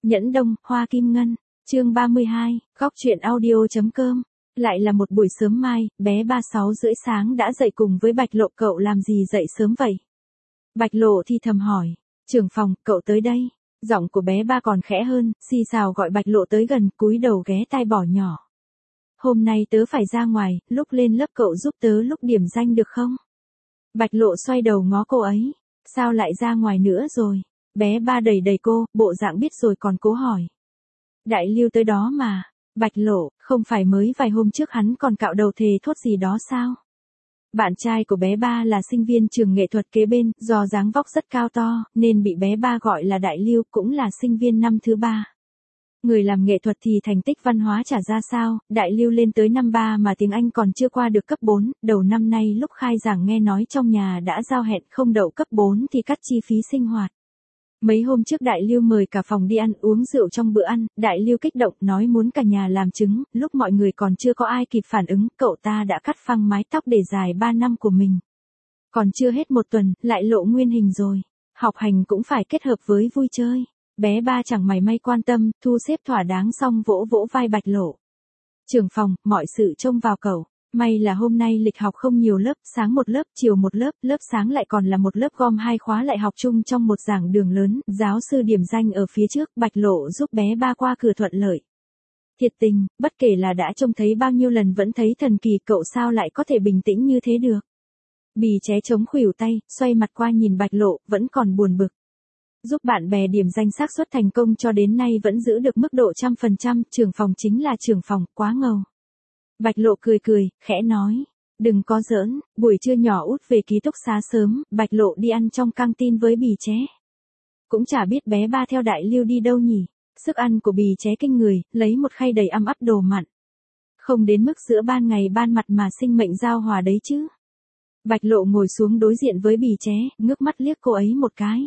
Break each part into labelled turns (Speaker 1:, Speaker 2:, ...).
Speaker 1: Nhẫn Đông, Hoa Kim Ngân, chương 32, góc truyện audio.com. Lại là một buổi sớm mai, bé ba 6:30 sáng đã dậy cùng với Bạch Lộ. Cậu làm gì dậy sớm vậy? Bạch Lộ thì thầm hỏi. Trưởng phòng, cậu tới đây. Giọng của bé ba còn khẽ hơn, xì xào gọi Bạch Lộ tới gần, cúi đầu ghé tai bỏ nhỏ. Hôm nay tớ phải ra ngoài, lúc lên lớp cậu giúp tớ lúc điểm danh được không? Bạch Lộ xoay đầu ngó cô ấy. Sao lại ra ngoài nữa rồi? Bé ba đẩy đẩy cô, bộ dạng biết rồi còn cố hỏi. Đại Lưu tới đó mà. Bạch Lộ, không phải mới vài hôm trước hắn còn cạo đầu thề thốt gì đó sao? Bạn trai của bé ba là sinh viên trường nghệ thuật kế bên, do dáng vóc rất cao to, nên bị bé ba gọi là Đại Lưu, cũng là sinh viên năm thứ 3. Người làm nghệ thuật thì thành tích văn hóa chả ra sao, Đại Lưu lên tới năm 3 mà tiếng Anh còn chưa qua được cấp 4, đầu năm nay lúc khai giảng nghe nói trong nhà đã giao hẹn không đậu cấp 4 thì cắt chi phí sinh hoạt. Mấy hôm trước Đại Lưu mời cả phòng đi ăn uống rượu trong bữa ăn, Đại Lưu kích động nói muốn cả nhà làm chứng, lúc mọi người còn chưa có ai kịp phản ứng, cậu ta đã cắt phăng mái tóc để dài 3 năm của mình. Còn chưa hết một tuần, lại lộ nguyên hình rồi. Học hành cũng phải kết hợp với vui chơi. Bé ba chẳng mảy may quan tâm, thu xếp thỏa đáng xong vỗ vỗ vai Bạch Lộ. Trưởng phòng, mọi sự trông vào cậu. May là hôm nay lịch học không nhiều lớp, sáng một lớp, chiều một lớp, lớp sáng lại còn là một lớp gom 2 khóa lại học chung trong một giảng đường lớn, giáo sư điểm danh ở phía trước, Bạch Lộ giúp bé ba qua cửa thuận lợi. Thiệt tình, bất kể là đã trông thấy bao nhiêu lần vẫn thấy thần kỳ, cậu sao lại có thể bình tĩnh như thế được. Bì ché chống khuỷu tay, xoay mặt qua nhìn Bạch Lộ, vẫn còn buồn bực. Giúp bạn bè điểm danh xác suất thành công cho đến nay vẫn giữ được mức độ 100%, trưởng phòng chính là trưởng phòng, quá ngầu. Bạch Lộ cười cười, khẽ nói, đừng có giỡn. Buổi trưa nhỏ út về ký túc xá sớm, Bạch Lộ đi ăn trong căng tin với Bì ché. Cũng chả biết bé ba theo Đại Lưu đi đâu nhỉ, sức ăn của Bì ché kinh người, lấy một khay đầy ắp đồ mặn. Không đến mức giữa ban ngày ban mặt mà sinh mệnh giao hòa đấy chứ. Bạch Lộ ngồi xuống đối diện với Bì ché, ngước mắt liếc cô ấy một cái.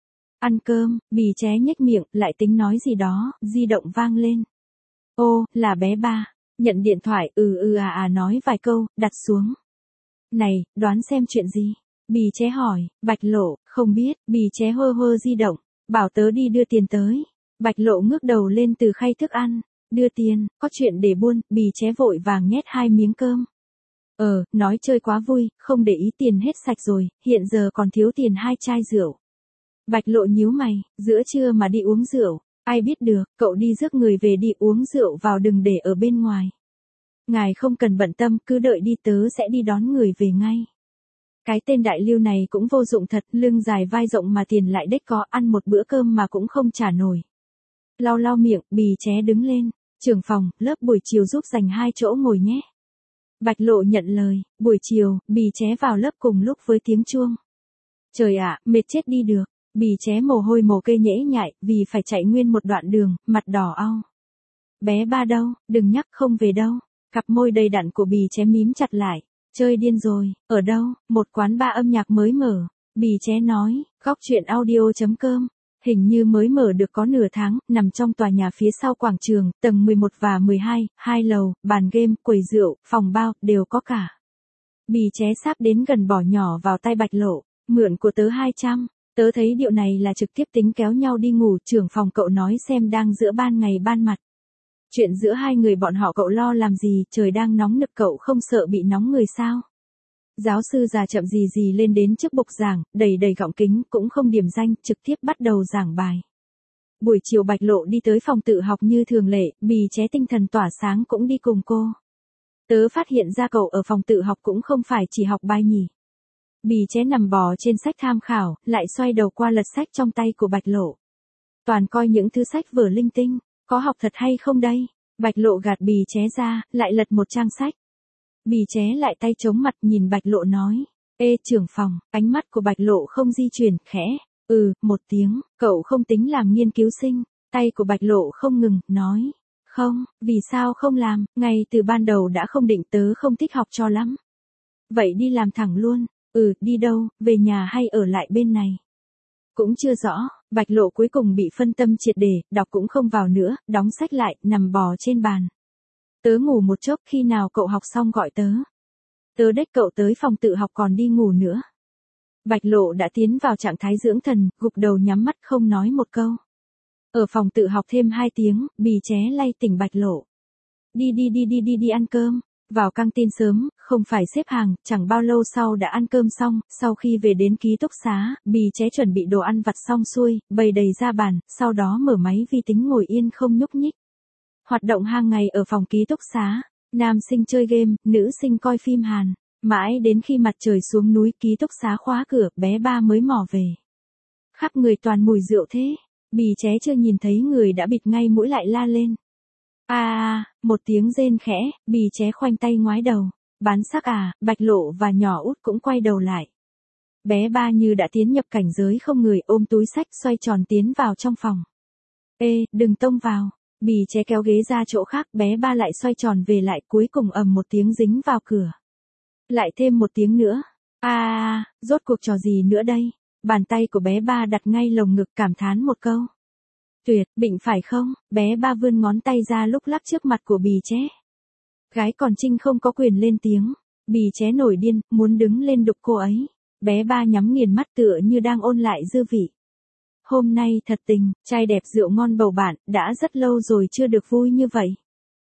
Speaker 1: Ăn cơm, Bì ché nhếch miệng, lại tính nói gì đó, di động vang lên. Ô, là bé ba. Nhận điện thoại, nói vài câu, đặt xuống. Này, đoán xem chuyện gì? Bì ché hỏi. Bạch Lộ, không biết. Bì ché hơ hơ di động, bảo tớ đi đưa tiền tới. Bạch Lộ ngước đầu lên từ khay thức ăn. Đưa tiền, có chuyện để buôn. Bì ché vội vàng nhét 2 miếng cơm. Nói chơi quá vui, không để ý tiền hết sạch rồi, hiện giờ còn thiếu tiền 2 chai rượu. Bạch Lộ nhíu mày, giữa trưa mà đi uống rượu. Ai biết được, cậu đi rước người về đi, uống rượu vào đừng để ở bên ngoài. Ngài không cần bận tâm, cứ đợi đi, tớ sẽ đi đón người về ngay. Cái tên Đại Lưu này cũng vô dụng thật, lưng dài vai rộng mà tiền lại đếch có, ăn một bữa cơm mà cũng không trả nổi. Lau lau miệng, Bì ché đứng lên. Trưởng phòng, lớp buổi chiều giúp dành 2 chỗ ngồi nhé. Bạch Lộ nhận lời. Buổi chiều, Bì ché vào lớp cùng lúc với tiếng chuông. Trời ạ, mệt chết đi được. Bì ché mồ hôi mồ kê nhễ nhại, vì phải chạy nguyên một đoạn đường, mặt đỏ au. Bé ba đâu, đừng nhắc, không về đâu. Cặp môi đầy đặn của Bì ché mím chặt lại. Chơi điên rồi, ở đâu? Một quán bar âm nhạc mới mở. Bì ché nói, góc truyện audio.com. Hình như mới mở được có nửa tháng, nằm trong tòa nhà phía sau quảng trường, tầng 11 và 12, 2 lầu, bàn game, quầy rượu, phòng bao, đều có cả. Bì ché sáp đến gần bỏ nhỏ vào tay Bạch Lộ. Mượn của tớ 200. Tớ thấy điệu này là trực tiếp tính kéo nhau đi ngủ. Trưởng phòng, cậu nói xem đang giữa ban ngày ban mặt. Chuyện giữa hai người bọn họ cậu lo làm gì, trời đang nóng nực, cậu không sợ bị nóng người sao? Giáo sư già chậm gì gì lên đến trước bục giảng, đầy đầy gọng kính, cũng không điểm danh, trực tiếp bắt đầu giảng bài. Buổi chiều Bạch Lộ đi tới phòng tự học như thường lệ, Bì ché tinh thần tỏa sáng cũng đi cùng cô. Tớ phát hiện ra cậu ở phòng tự học cũng không phải chỉ học bài nhỉ. Bì ché nằm bò trên sách tham khảo, lại xoay đầu qua lật sách trong tay của Bạch Lộ. Toàn coi những thứ sách vở linh tinh, có học thật hay không đây? Bạch Lộ gạt Bì ché ra, lại lật một trang sách. Bì ché lại tay chống mặt nhìn Bạch Lộ nói. Ê trưởng phòng, ánh mắt của Bạch Lộ không di chuyển, khẽ. Một tiếng, cậu không tính làm nghiên cứu sinh. Tay của Bạch Lộ không ngừng, nói. Không, vì sao không làm, ngay từ ban đầu đã không định, tớ không thích học cho lắm. Vậy đi làm thẳng luôn. Đi đâu, về nhà hay ở lại bên này? Cũng chưa rõ. Bạch Lộ cuối cùng bị phân tâm triệt để, đọc cũng không vào nữa, đóng sách lại, nằm bò trên bàn. Tớ ngủ một chốc, khi nào cậu học xong gọi tớ. Tớ đếch cậu tới phòng tự học còn đi ngủ nữa. Bạch Lộ đã tiến vào trạng thái dưỡng thần, gục đầu nhắm mắt không nói một câu. Ở phòng tự học thêm 2 tiếng, Bì Ché lay tỉnh Bạch Lộ. Đi ăn cơm. Vào căng tin sớm, không phải xếp hàng, chẳng bao lâu sau đã ăn cơm xong, sau khi về đến ký túc xá, Bì Ché chuẩn bị đồ ăn vặt xong xuôi, bày đầy ra bàn, sau đó mở máy vi tính ngồi yên không nhúc nhích. Hoạt động hàng ngày ở phòng ký túc xá, nam sinh chơi game, nữ sinh coi phim Hàn, mãi đến khi mặt trời xuống núi ký túc xá khóa cửa, bé Ba mới mò về. Khắp người toàn mùi rượu thế, Bì Ché chưa nhìn thấy người đã bịt ngay mũi lại la lên. Một tiếng rên khẽ, Bì Ché khoanh tay ngoái đầu. Bán sắc à, Bạch Lộ và nhỏ út cũng quay đầu lại. Bé Ba như đã tiến nhập cảnh giới không người, ôm túi sách xoay tròn tiến vào trong phòng. Ê, đừng tông vào. Bì Ché kéo ghế ra chỗ khác, bé Ba lại xoay tròn về lại, cuối cùng ầm một tiếng dính vào cửa. Lại thêm một tiếng nữa. Rốt cuộc trò gì nữa đây? Bàn tay của bé Ba đặt ngay lồng ngực, cảm thán một câu. Tuyệt, bệnh phải không? Bé Ba vươn ngón tay ra lúc lắc trước mặt của Bì Ché. Gái còn Trinh không có quyền lên tiếng. Bì Ché nổi điên, muốn đứng lên đục cô ấy. Bé Ba nhắm nghiền mắt tựa như đang ôn lại dư vị. Hôm nay thật tình, trai đẹp rượu ngon bầu bạn, đã rất lâu rồi chưa được vui như vậy.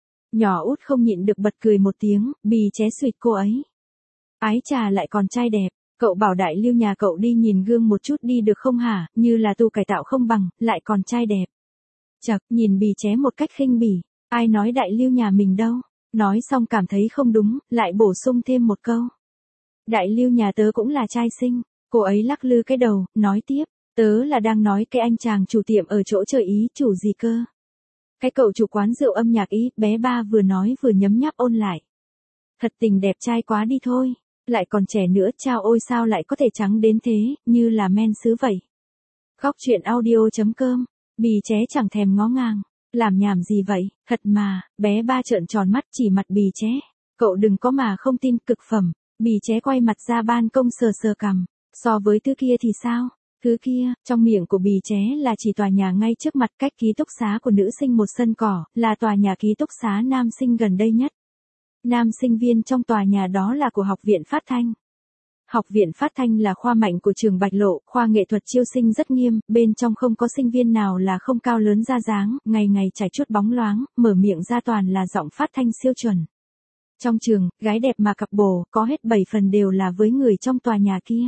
Speaker 1: Nhỏ út không nhịn được bật cười một tiếng, Bì Ché suýt cô ấy. Ái chà, lại còn trai đẹp. Cậu bảo đại lưu nhà cậu đi nhìn gương một chút đi được không hả, như là tu cải tạo không bằng, lại còn trai đẹp. Chật, nhìn Bì Ché một cách khinh bỉ, ai nói đại lưu nhà mình đâu. Nói xong cảm thấy không đúng, lại bổ sung thêm một câu. Đại lưu nhà tớ cũng là trai xinh. Cô ấy lắc lư cái đầu, nói tiếp, tớ là đang nói cái anh chàng chủ tiệm ở chỗ chơi Ý, chủ gì cơ. Cái cậu chủ quán rượu âm nhạc Ý, bé Ba vừa nói vừa nhấm nháp ôn lại. Thật tình đẹp trai quá đi thôi. Lại còn trẻ nữa, chao ôi sao lại có thể trắng đến thế, như là men sứ vậy. Góc truyện audio.com, Bì Ché chẳng thèm ngó ngàng. Làm nhảm gì vậy, thật mà, bé Ba trợn tròn mắt chỉ mặt Bì Ché. Cậu đừng có mà không tin, cực phẩm. Bì Ché quay mặt ra ban công sờ sờ cằm. So với thứ kia thì sao? Thứ kia, trong miệng của Bì Ché là chỉ tòa nhà ngay trước mặt, cách ký túc xá của nữ sinh một sân cỏ, là tòa nhà ký túc xá nam sinh gần đây nhất. Nam sinh viên trong tòa nhà đó là của Học viện Phát thanh. Học viện Phát thanh là khoa mạnh của trường Bạch Lộ, khoa nghệ thuật chiêu sinh rất nghiêm, bên trong không có sinh viên nào là không cao lớn ra dáng, ngày ngày trải chuốt bóng loáng, mở miệng ra toàn là giọng phát thanh siêu chuẩn. Trong trường, gái đẹp mà cặp bồ, có hết 7 phần đều là với người trong tòa nhà kia.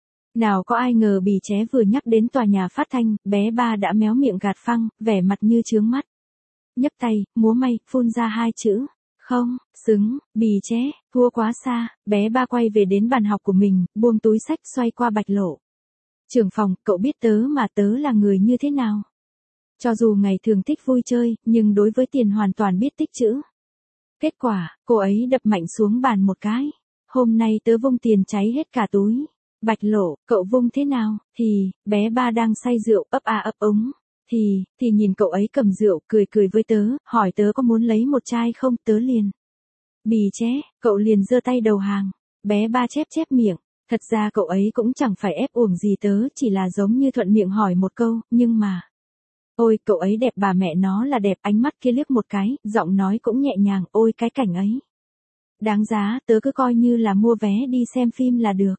Speaker 1: Nào có ai ngờ Bì Ché vừa nhắc đến tòa nhà phát thanh, bé Ba đã méo miệng gạt phăng, vẻ mặt như chướng mắt. Nhấc tay, múa may, phun ra 2 chữ. Không, xứng, Bì Ché, thua quá xa. Bé Ba quay về đến bàn học của mình, buông túi sách xoay qua Bạch Lộ. Trưởng phòng, cậu biết tớ mà, tớ là người như thế nào? Cho dù ngày thường thích vui chơi, nhưng đối với tiền hoàn toàn biết tích trữ. Kết quả, cô ấy đập mạnh xuống bàn một cái. Hôm nay tớ vung tiền cháy hết cả túi. Bạch Lộ, cậu vung thế nào? Thì, bé Ba đang say rượu, ấp úng. Thì nhìn cậu ấy cầm rượu, cười với tớ, hỏi tớ có muốn lấy một chai không, tớ liền. Bì Ché, cậu liền giơ tay đầu hàng. Bé Ba chép miệng. Thật ra cậu ấy cũng chẳng phải ép uổng gì tớ, chỉ là giống như thuận miệng hỏi một câu, nhưng mà. Ôi, cậu ấy đẹp bà mẹ nó là đẹp, ánh mắt kia liếc một cái, giọng nói cũng nhẹ nhàng, ôi cái cảnh ấy. Đáng giá, tớ cứ coi như là mua vé đi xem phim là được.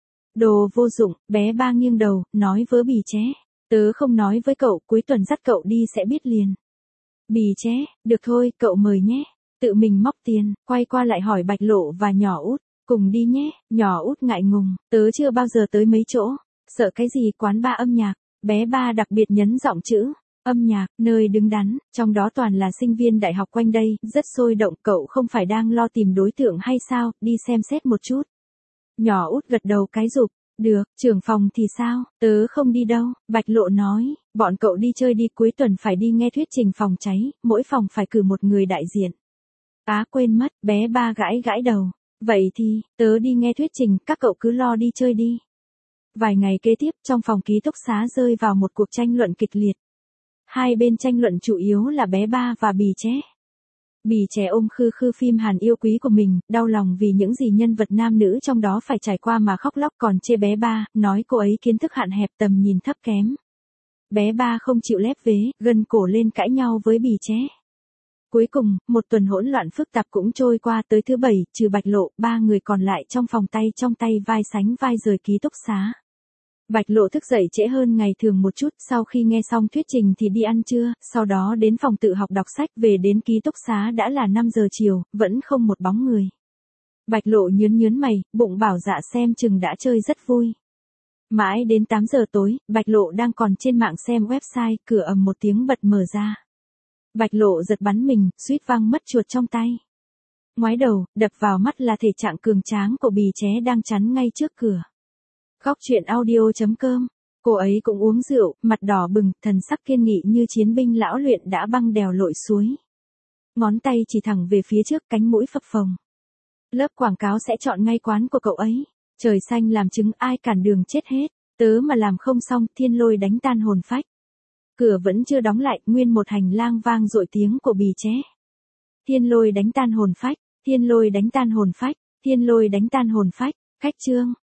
Speaker 1: Đồ vô dụng, bé Ba nghiêng đầu, nói với Bì Ché. Tớ không nói với cậu, cuối tuần dắt cậu đi sẽ biết liền. Bì Ché, được thôi, cậu mời nhé. Tự mình móc tiền, quay qua lại hỏi Bạch Lộ và nhỏ út, cùng đi nhé. Nhỏ út ngại ngùng, tớ chưa bao giờ tới mấy chỗ. Sợ cái gì, quán bar âm nhạc. Bé Ba đặc biệt nhấn giọng chữ âm nhạc, nơi đứng đắn, trong đó toàn là sinh viên đại học quanh đây, rất sôi động. Cậu không phải đang lo tìm đối tượng hay sao, đi xem xét một chút. Nhỏ út gật đầu cái rụp. Được, trưởng phòng thì sao, tớ không đi đâu. Bạch Lộ nói, bọn cậu đi chơi đi, cuối tuần phải đi nghe thuyết trình phòng cháy, mỗi phòng phải cử một người đại diện. Quên mất, bé Ba gãi đầu. Vậy thì, tớ đi nghe thuyết trình, các cậu cứ lo đi chơi đi. Vài ngày kế tiếp, trong phòng ký túc xá rơi vào một cuộc tranh luận kịch liệt. Hai bên tranh luận chủ yếu là bé Ba và Bì Ché. Bì Ché ôm khư phim Hàn yêu quý của mình, đau lòng vì những gì nhân vật nam nữ trong đó phải trải qua mà khóc lóc, còn chê bé Ba, nói cô ấy kiến thức hạn hẹp, tầm nhìn thấp kém. Bé Ba không chịu lép vế, gân cổ lên cãi nhau với Bì Ché. Cuối cùng, một tuần hỗn loạn phức tạp cũng trôi qua, tới thứ 7, trừ Bạch Lộ, 3 người còn lại trong phòng tay trong tay vai sánh vai rời ký túc xá. Bạch Lộ thức dậy trễ hơn ngày thường một chút, sau khi nghe xong thuyết trình thì đi ăn trưa, sau đó đến phòng tự học đọc sách, về đến ký túc xá đã là 5 giờ chiều, vẫn không một bóng người. Bạch Lộ nhớn mày, bụng bảo dạ xem chừng đã chơi rất vui. Mãi đến 8 giờ tối, Bạch Lộ đang còn trên mạng xem website, cửa ầm một tiếng bật mở ra. Bạch Lộ giật bắn mình, suýt văng mất chuột trong tay. Ngoái đầu, đập vào mắt là thể trạng cường tráng của Bì Ché đang chắn ngay trước cửa. Góc chuyện audio.com. Cô ấy cũng uống rượu, mặt đỏ bừng, thần sắc kiên nghị như chiến binh lão luyện đã băng đèo lội suối. Ngón tay chỉ thẳng về phía trước, cánh mũi phập phồng. Lớp quảng cáo sẽ chọn ngay quán của cậu ấy. Trời xanh làm chứng, ai cản đường chết hết. Tớ mà làm không xong, Thiên Lôi đánh tan hồn phách. Cửa vẫn chưa đóng lại, nguyên một hành lang vang dội tiếng của Bì Ché. Thiên Lôi đánh tan hồn phách, Thiên Lôi đánh tan hồn phách, Thiên Lôi đánh tan hồn phách. Khách chương.